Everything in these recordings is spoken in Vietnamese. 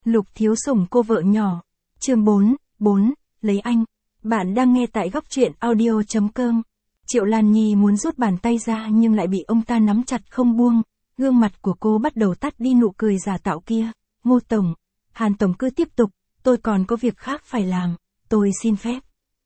Lục Thiếu Sủng cô vợ nhỏ. Chương 4, lấy anh. Bạn đang nghe tại góc truyện audio.com. Triệu Lan Nhi muốn rút bàn tay ra nhưng lại bị ông ta nắm chặt không buông. Gương mặt của cô bắt đầu tắt đi nụ cười giả tạo kia. Ngô Tổng, Hàn Tổng cứ tiếp tục, tôi còn có việc khác phải làm, tôi xin phép.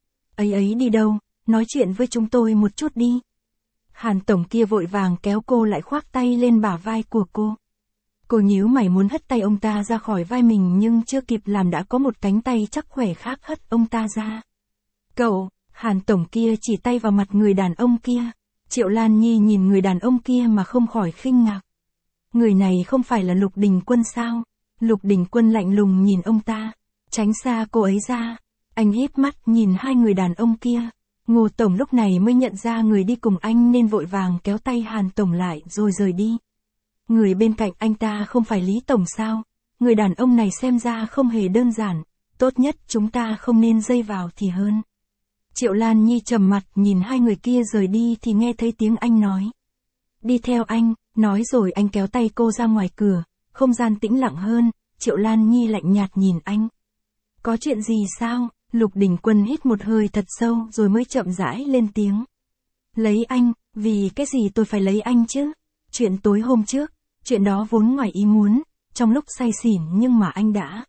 Ấy đi đâu, nói chuyện với chúng tôi một chút đi. Hàn Tổng kia vội vàng kéo cô lại khoác tay lên bả vai của cô. Cô nhíu mày muốn hất tay ông ta ra khỏi vai mình nhưng chưa kịp làm đã có một cánh tay chắc khỏe khác hất ông ta ra. Cậu, Hàn Tổng kia chỉ tay vào mặt người đàn ông kia. Triệu Lan Nhi nhìn người đàn ông kia mà không khỏi khinh ngạc. Người này không phải là Lục Đình Quân sao? Lục Đình Quân lạnh lùng nhìn ông ta, tránh xa cô ấy ra. Anh híp mắt nhìn hai người đàn ông kia. Ngô Tổng lúc này mới nhận ra người đi cùng anh nên vội vàng kéo tay Hàn Tổng lại rồi rời đi. Người bên cạnh anh ta không phải Lý Tổng sao? Người đàn ông này xem ra không hề đơn giản, tốt nhất chúng ta không nên dây vào thì hơn. Triệu Lan Nhi trầm mặt nhìn hai người kia rời đi thì nghe thấy tiếng anh nói. Đi theo anh, nói rồi anh kéo tay cô ra ngoài cửa, không gian tĩnh lặng hơn, Triệu Lan Nhi lạnh nhạt nhìn anh. Có chuyện gì sao? Lục Đình Quân hít một hơi thật sâu rồi mới chậm rãi lên tiếng. Lấy anh, vì cái gì tôi phải lấy anh chứ? Chuyện tối hôm trước, chuyện đó vốn ngoài ý muốn, trong lúc say xỉn nhưng mà anh đã.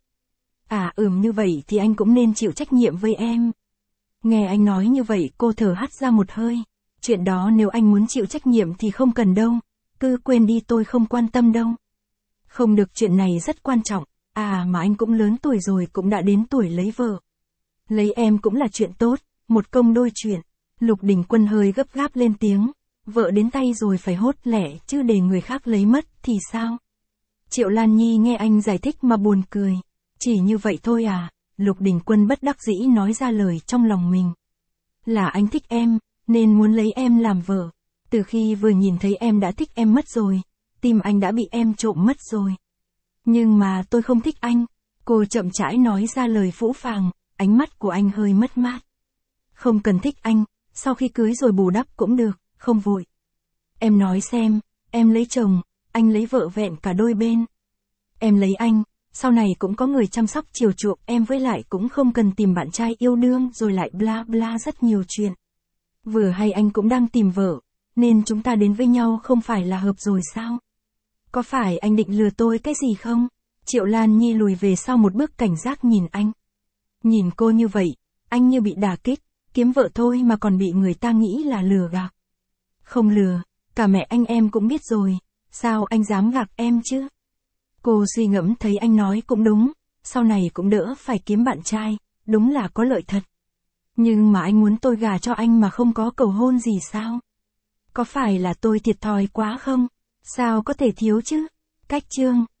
Như vậy thì anh cũng nên chịu trách nhiệm với em. Nghe anh nói như vậy cô thở hắt ra một hơi. Chuyện đó nếu anh muốn chịu trách nhiệm thì không cần đâu, cứ quên đi tôi không quan tâm đâu. Không được, chuyện này rất quan trọng, mà anh cũng lớn tuổi rồi, cũng đã đến tuổi lấy vợ. Lấy em cũng là chuyện tốt, một công đôi chuyện. Lục Đình Quân hơi gấp gáp lên tiếng. Vợ đến tay rồi phải hốt lẻ chứ để người khác lấy mất thì sao? Triệu Lan Nhi nghe anh giải thích mà buồn cười. Chỉ như vậy thôi à? Lục Đình Quân bất đắc dĩ nói ra lời trong lòng mình. Là anh thích em, nên muốn lấy em làm vợ. Từ khi vừa nhìn thấy em đã thích em mất rồi. Tim anh đã bị em trộm mất rồi. Nhưng mà tôi không thích anh. Cô chậm rãi nói ra lời phũ phàng, ánh mắt của anh hơi mất mát. Không cần thích anh, sau khi cưới rồi bù đắp cũng được, không vội. Em nói xem, em lấy chồng, anh lấy vợ vẹn cả đôi bên. Em lấy anh, sau này cũng có người chăm sóc chiều chuộng em, với lại cũng không cần tìm bạn trai yêu đương rồi lại bla bla rất nhiều chuyện. Vừa hay anh cũng đang tìm vợ, nên chúng ta đến với nhau không phải là hợp rồi sao? Có phải anh định lừa tôi cái gì không? Triệu Lan Nhi lùi về sau một bước cảnh giác nhìn anh. Nhìn cô như vậy, anh như bị đả kích, kiếm vợ thôi mà còn bị người ta nghĩ là lừa gạt. Không lừa, cả mẹ anh em cũng biết rồi, sao anh dám gạt em chứ? Cô suy ngẫm thấy anh nói cũng đúng, sau này cũng đỡ phải kiếm bạn trai, đúng là có lợi thật. Nhưng mà anh muốn tôi gả cho anh mà không có cầu hôn gì sao? Có phải là tôi thiệt thòi quá không? Sao có thể thiếu chứ? Cách chương.